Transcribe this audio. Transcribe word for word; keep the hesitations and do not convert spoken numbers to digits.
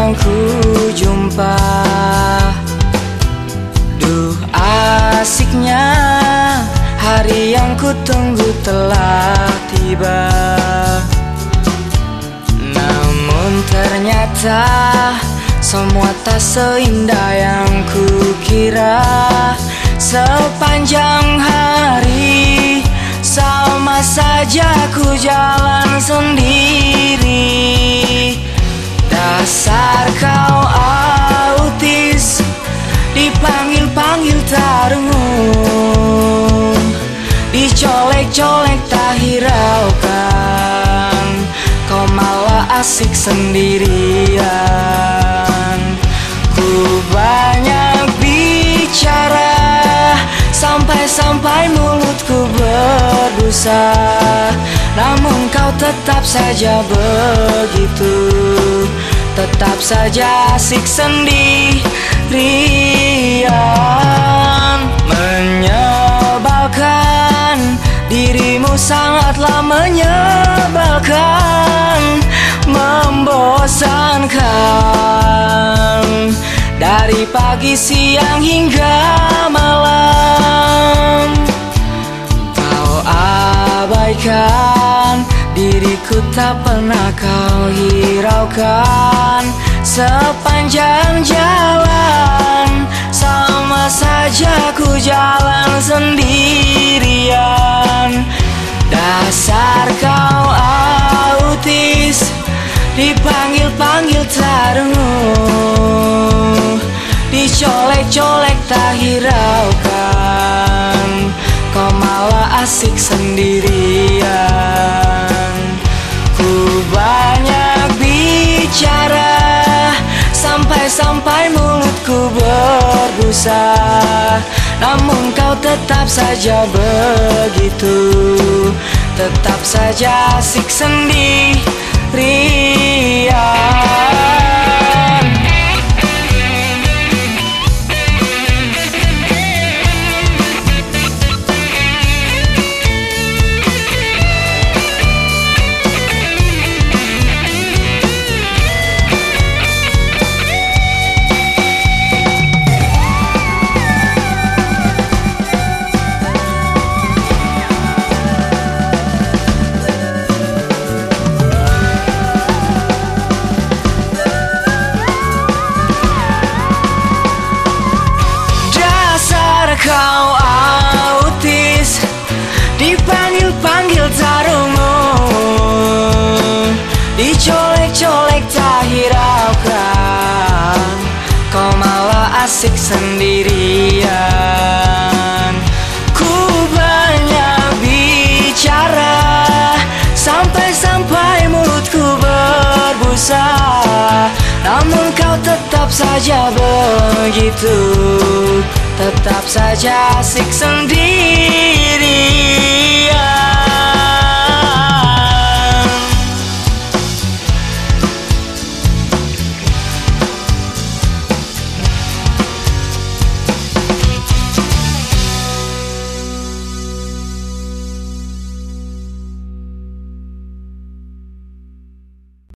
yang ku jumpa. Duh asiknya, hari yang ku tunggu telah tiba. Namun ternyata semua tak seindah yang ku kira. Sepanjang hari sama saja ku jalan sendiri. Dasar kau autis, dipanggil-panggil tak dengung, dicolek-colek tak hiraukan, kau malah asik sendirian. Ku banyak bicara, sampai-sampai mulutku berdosa, namun kau tetap saja begitu, tetap saja asik sendirian. Menyebalkan, dirimu sangatlah menyebalkan, membosankan, dari pagi, siang hingga malam. Kau abaikan, diriku tak pernah kau hiraukan. Sepanjang jalan sama saja ku jalan sendirian. Dasar kau autis, dipanggil-panggil tak dengung, dicolek-colek tak hiraukan, kau malah asik sendirian. Ku banyak bicara, sampai-sampai mulutku berbusa, namun kau tetap saja begitu, tetap saja asik sendirian. Kau autis, dipanggil-panggil tak dengung, dicolek-colek tak hiraukan, kau malah asik sendirian. Ku banyak bicara, sampai-sampai mulutku berbusa, namun kau tetap saja begitu, tetap saja asik sendiri.